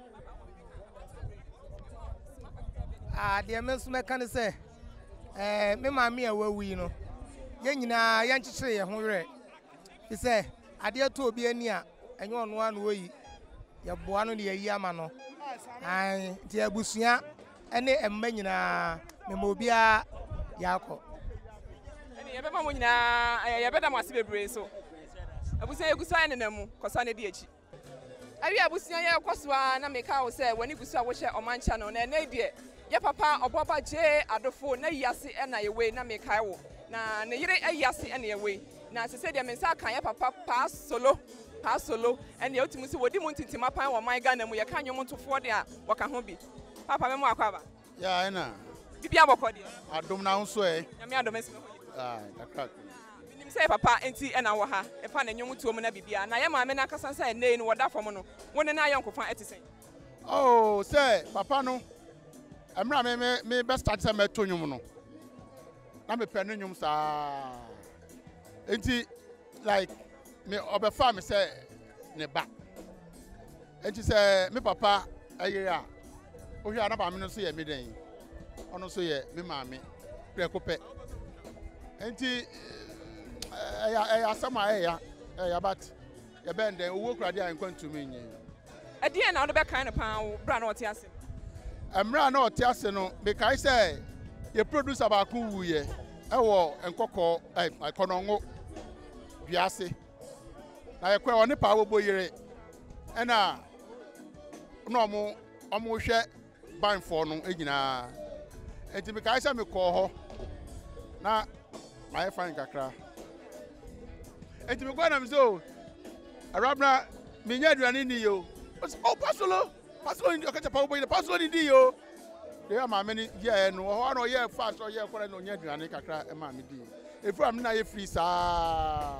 de me so me kan say me ma me a wawi no ye nyina ye nkyekere ye ho werɛ fi sɛ ade to obi ani a enye ɔno anu oyi ye boa no ne ye yi ama no ai ti abusua ene emma nyina me mo bia yakɔ ene ye bɛma mo nyina ye bɛda mo ase bebre so abusua ye gusa ene namu kɔsa ne di echi awi abusua ye kɔsoa na me ka wo sɛ wani gusa wo hye ɔmancha no na ene die ye papa oboba je adofo na yiase ena ye we na me kai wo na ne yire yiase ena ye we na se se de me nsa kan ye papa pa solo ene ye otimi se wodi mu ntintima pan wo man Ghana mu ye kan nwom tofo de a waka ho bi papa me mu akwaba ya ena bibia bokɔ de adom na nso ya me adom esi me kakra minim se papa enti ena wo ha e fa na nwom tuo mu na bibia na ye ma me na kasa nsa ene no woda fam no woni na ayonkofa etisen oh say papa no amra me best start say meto nwum no na me pɛ no nwum saa enti like me obefa me say ne ba enti say me papa ayere a ohia na ba me no so ye me den ono so ye me maame preko pɛ enti ya sama ya but ye bend owo kurade a nkwantu me nyi adie na wo be kan no pan bra na ote ase amra na ote ase no be kai say ye producer ba ku wuye ewo enkoko ekonongo biase na ye kwa oni pa wo boyire ena no mo hwe banfo no enyina enti be kai say me ko ho na my fine kakra enti me gwa na me so arabna me nya aduane ni yo oh pasolo in the ketchup boy the pasolo di yo dey ma me ni ye no ho no ye fast or ye kwara no nya aduane kakra e ma me di e fu am na ye free sa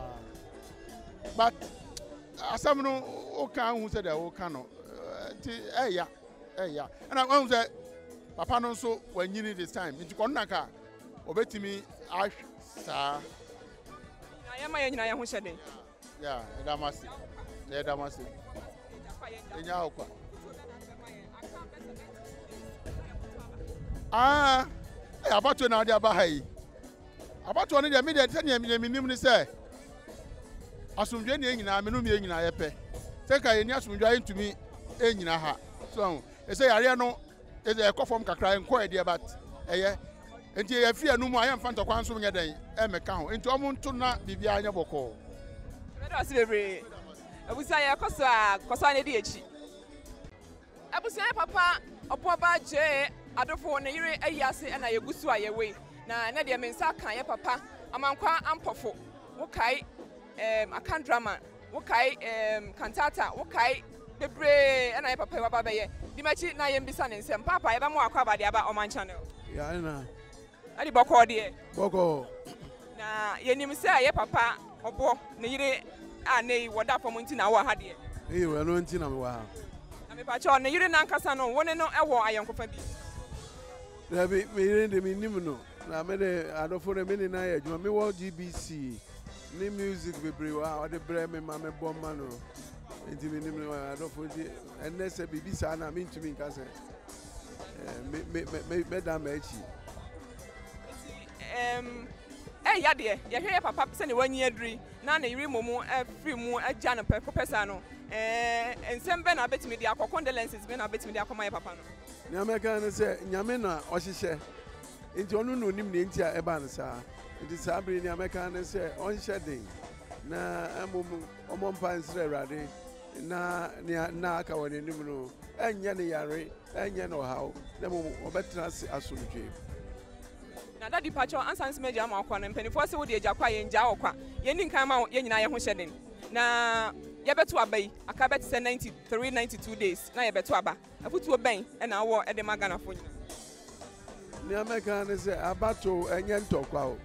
but asam no o kan hu se da o kan no ti eya and I wan say papa no so wanyini this time nti ko naka obetimi ash sa na ye ma ye nyina ye ho hyede yeah edamasi enya okwa abato na ade aba hai abato ne de me de tane me nim ni se asomdwe ne nyina me no me nyina ye pe se ka ye ni asomdwe ayi ntumi e nyina ha so e se yare no e de ekofom kakra enko e de but eye enti ye fi anu mu aye mfa ntokwa nso nye den e meka ho enti omo nto na bibia anya boko me do ase bebre abusa ye koso ne di echi abusa ye papa opoba je adofo ne yire ayiase na ye gusu ayewe na de me nsa kan ye papa amankwa ampofo wokai akan drama wokai cantata wokai bebre na ye papa wa baba ye di machi na ye mbisa ne nsem papa ye ba mo akwa ba de aba Oman channel ya na adi boko de boko na ye nim se ye papa obo ne yire a ne woda fom nti na wo ha de we no nti na me wa na me pa cho ne yire na nkasa no woni no ewo ayenkofa bi na me yire de me nim no na me de adofo de me ni na ye adwuma me wo GBC ni music bebre wa de bre me ma me bomma no nti me nim no adofo di enese bibi sa na me ntumi nka se me da ma echi ya de ye hwe papa se ne wanyi aduri na na yiri momu free mu agya no pesa no ensem be na betimi de akọ condolences be na betimi de akọma ye papa no nyame kan ne se nyame na ohihye nti onu no nim ne nti a eba ne sa nti sabri nyame kan ne se onhye den na amomu omompa nsre awrade na aka woni nim no enye ne yare enye no hawo na momu obetra asomdwe na dadi pacho ansan se meja ma akwa na mpanifo se wo de agya kwa ye nja okwa ye ni nkan ma ye nyina ye ho hyeden na ye beto abai aka bet se 92 days na ye beto aba afutuo ben na wo e de magana fo nyina ni ameka ne se abato enye ntokwa o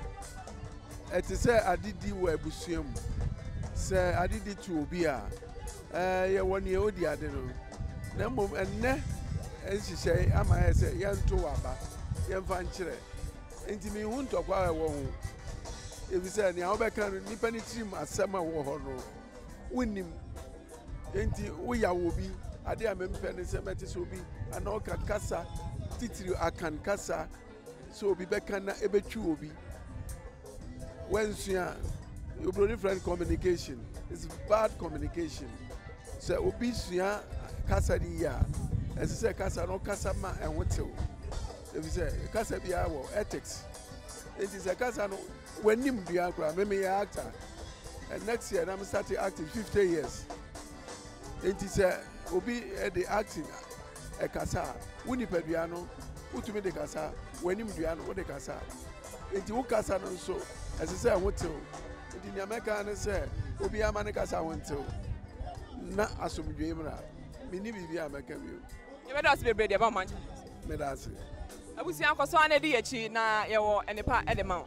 etise adidi wo abusuam se adidi tu obi a ye woni e odi ade no na mom enne enhihye ama ye se ye nto aba ye mfa nkyere enti mi hu ntokwa wo ho ebi se ni awobeka no nipa ni trim asema wo ho no wonim enti wo ya wo bi ade a mempe ne se meti so bi ana o kan kasa titiri akan kasa so obi beka na ebetwu obi wensua your different communication is bad communication so obi sua kasa di ya ese se kasa no kasa ma enwotew ebi se kasa bi awo ethics it is a kasa no wenim bia kra me ya actor and next year I'm starting acting 50 years it is a obi the acting e kasa woni padua no utumi de kasa wenim dua no de kasa enti wo kasa no so ese se enwotew enti ni ameka ne se obi ama ne kasa wontew na asomdwe mra mini bibia ameka bio ye be das bebre de ba man me das abusia nkoso ana di yachi na yewo enipa edema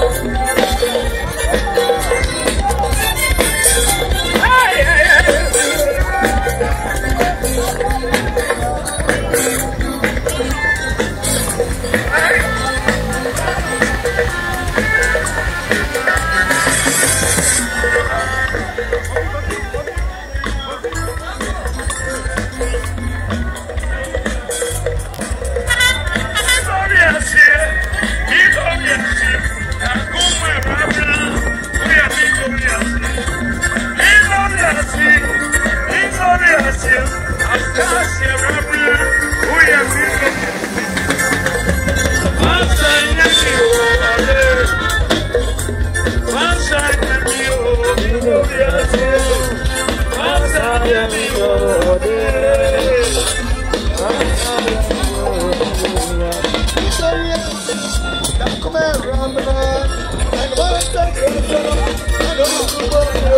Come here, Ramana.